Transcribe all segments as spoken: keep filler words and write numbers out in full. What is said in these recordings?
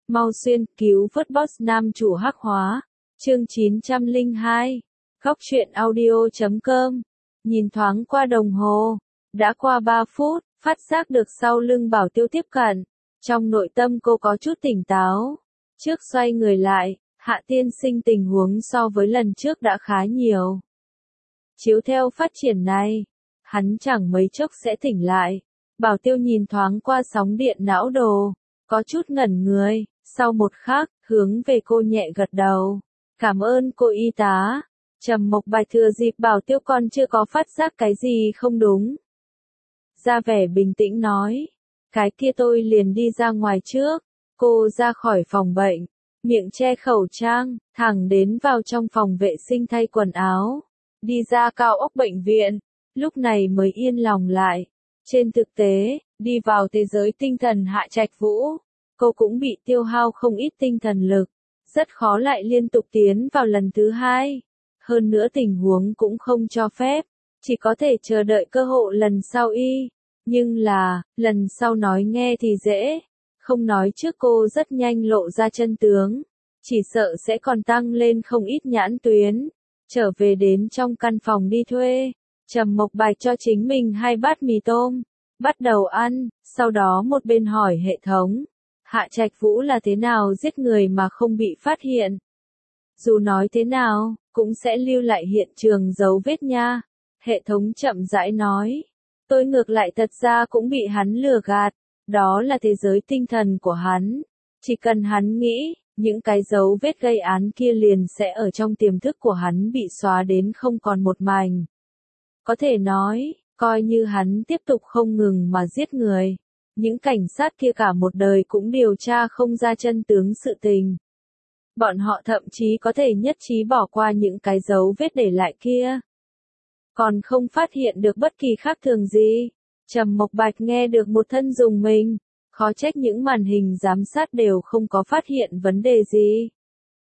Mau xuyên cứu vớt boss nam chủ hắc hóa. Chương chín trăm lẻ hai. Góc truyện audio chấm com. Nhìn thoáng qua đồng hồ. Đã qua ba phút, phát giác được sau lưng Bảo Tiêu tiếp cận. Trong nội tâm cô có chút tỉnh táo. Trước xoay người lại, Hạ tiên sinh tình huống so với lần trước đã khá nhiều. Chiếu theo phát triển này, hắn chẳng mấy chốc sẽ tỉnh lại. Bảo Tiêu nhìn thoáng qua sóng điện não đồ, có chút ngẩn người, sau một khắc, hướng về cô nhẹ gật đầu. Cảm ơn cô y tá. Trầm Mộc Bạch thừa dịp Bảo Tiêu còn chưa có phát giác cái gì không đúng. Ra vẻ bình tĩnh nói, cái kia tôi liền đi ra ngoài trước. Cô ra khỏi phòng bệnh, miệng che khẩu trang, thẳng đến vào trong phòng vệ sinh thay quần áo. Đi ra cao ốc bệnh viện, lúc này mới yên lòng lại. Trên thực tế, đi vào thế giới tinh thần Hạ Trạch Vũ, cô cũng bị tiêu hao không ít tinh thần lực, rất khó lại liên tục tiến vào lần thứ hai. Hơn nữa tình huống cũng không cho phép, chỉ có thể chờ đợi cơ hội lần sau y. Nhưng là, lần sau nói nghe thì dễ, không nói trước cô rất nhanh lộ ra chân tướng, chỉ sợ sẽ còn tăng lên không ít nhãn tuyến. Trở về đến trong căn phòng đi thuê, Trầm Mộc Bạch cho chính mình hai bát mì tôm, bắt đầu ăn, sau đó một bên hỏi hệ thống, Hạ Trạch Vũ là thế nào giết người mà không bị phát hiện. Dù nói thế nào, cũng sẽ lưu lại hiện trường dấu vết nha. Hệ thống chậm rãi nói, tôi ngược lại thật ra cũng bị hắn lừa gạt, đó là thế giới tinh thần của hắn. Chỉ cần hắn nghĩ, những cái dấu vết gây án kia liền sẽ ở trong tiềm thức của hắn bị xóa đến không còn một mảnh. Có thể nói, coi như hắn tiếp tục không ngừng mà giết người, những cảnh sát kia cả một đời cũng điều tra không ra chân tướng sự tình. Bọn họ thậm chí có thể nhất trí bỏ qua những cái dấu vết để lại kia, còn không phát hiện được bất kỳ khác thường gì. Trầm Mộc Bạch nghe được một thân rùng mình, khó trách những màn hình giám sát đều không có phát hiện vấn đề gì.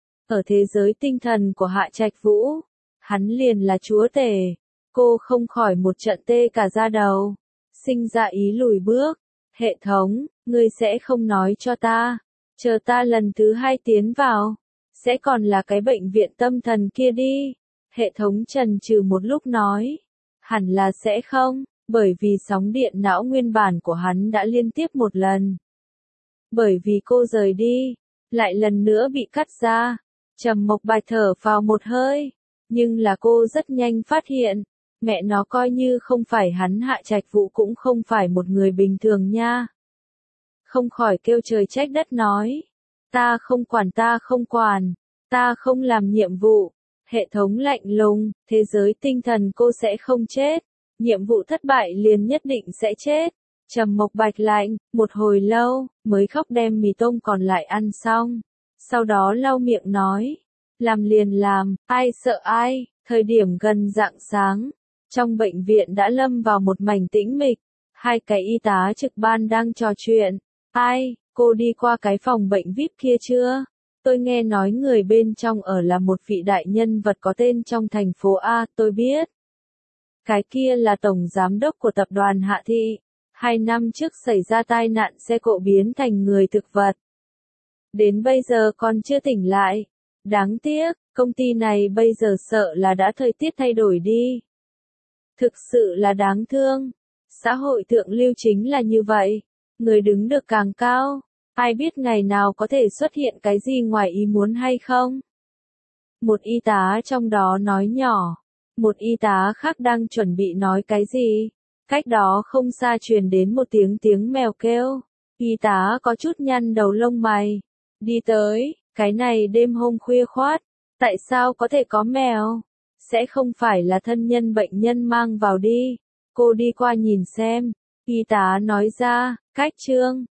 Ở thế giới tinh thần của Hạ Trạch Vũ, hắn liền là chúa tể. Cô không khỏi một trận tê cả da đầu, sinh ra ý lùi bước. Hệ thống, ngươi sẽ không nói cho ta, chờ ta lần thứ hai tiến vào, sẽ còn là cái bệnh viện tâm thần kia đi. Hệ thống chần chừ một lúc nói, hẳn là sẽ không, bởi vì sóng điện não nguyên bản của hắn đã liên tiếp một lần. Bởi vì cô rời đi, lại lần nữa bị cắt ra. Trầm Mộc Bạch thở phào một hơi, nhưng là cô rất nhanh phát hiện, mẹ nó coi như không phải hắn Hạ Trạch Vũ cũng không phải một người bình thường nha. Không khỏi kêu trời trách đất nói, ta không quản ta không quản, ta không làm nhiệm vụ. Hệ thống lạnh lùng, thế giới tinh thần cô sẽ không chết, nhiệm vụ thất bại liền nhất định sẽ chết. Trầm Mộc Bạch lạnh, một hồi lâu, mới khóc đem mì tôm còn lại ăn xong. Sau đó lau miệng nói, làm liền làm, ai sợ ai. Thời điểm gần rạng sáng, trong bệnh viện đã lâm vào một mảnh tĩnh mịch. Hai cái y tá trực ban đang trò chuyện. Ai, cô đi qua cái phòng bệnh vi ai pi kia chưa? Tôi nghe nói người bên trong ở là một vị đại nhân vật có tên trong thành phố A, tôi biết. Cái kia là tổng giám đốc của tập đoàn Hạ Thị. Hai năm trước xảy ra tai nạn xe cộ biến thành người thực vật. Đến bây giờ còn chưa tỉnh lại. Đáng tiếc, công ty này bây giờ sợ là đã thời tiết thay đổi đi. Thực sự là đáng thương. Xã hội thượng lưu chính là như vậy. Người đứng được càng cao, ai biết ngày nào có thể xuất hiện cái gì ngoài ý muốn hay không? Một y tá trong đó nói nhỏ. Một y tá khác đang chuẩn bị nói cái gì? Cách đó không xa truyền đến một tiếng tiếng mèo kêu. Y tá có chút nhăn đầu lông mày. Đi tới, cái này đêm hôm khuya khoát. Tại sao có thể có mèo? Sẽ không phải là thân nhân bệnh nhân mang vào đi. Cô đi qua nhìn xem. Y tá nói ra, cách trương.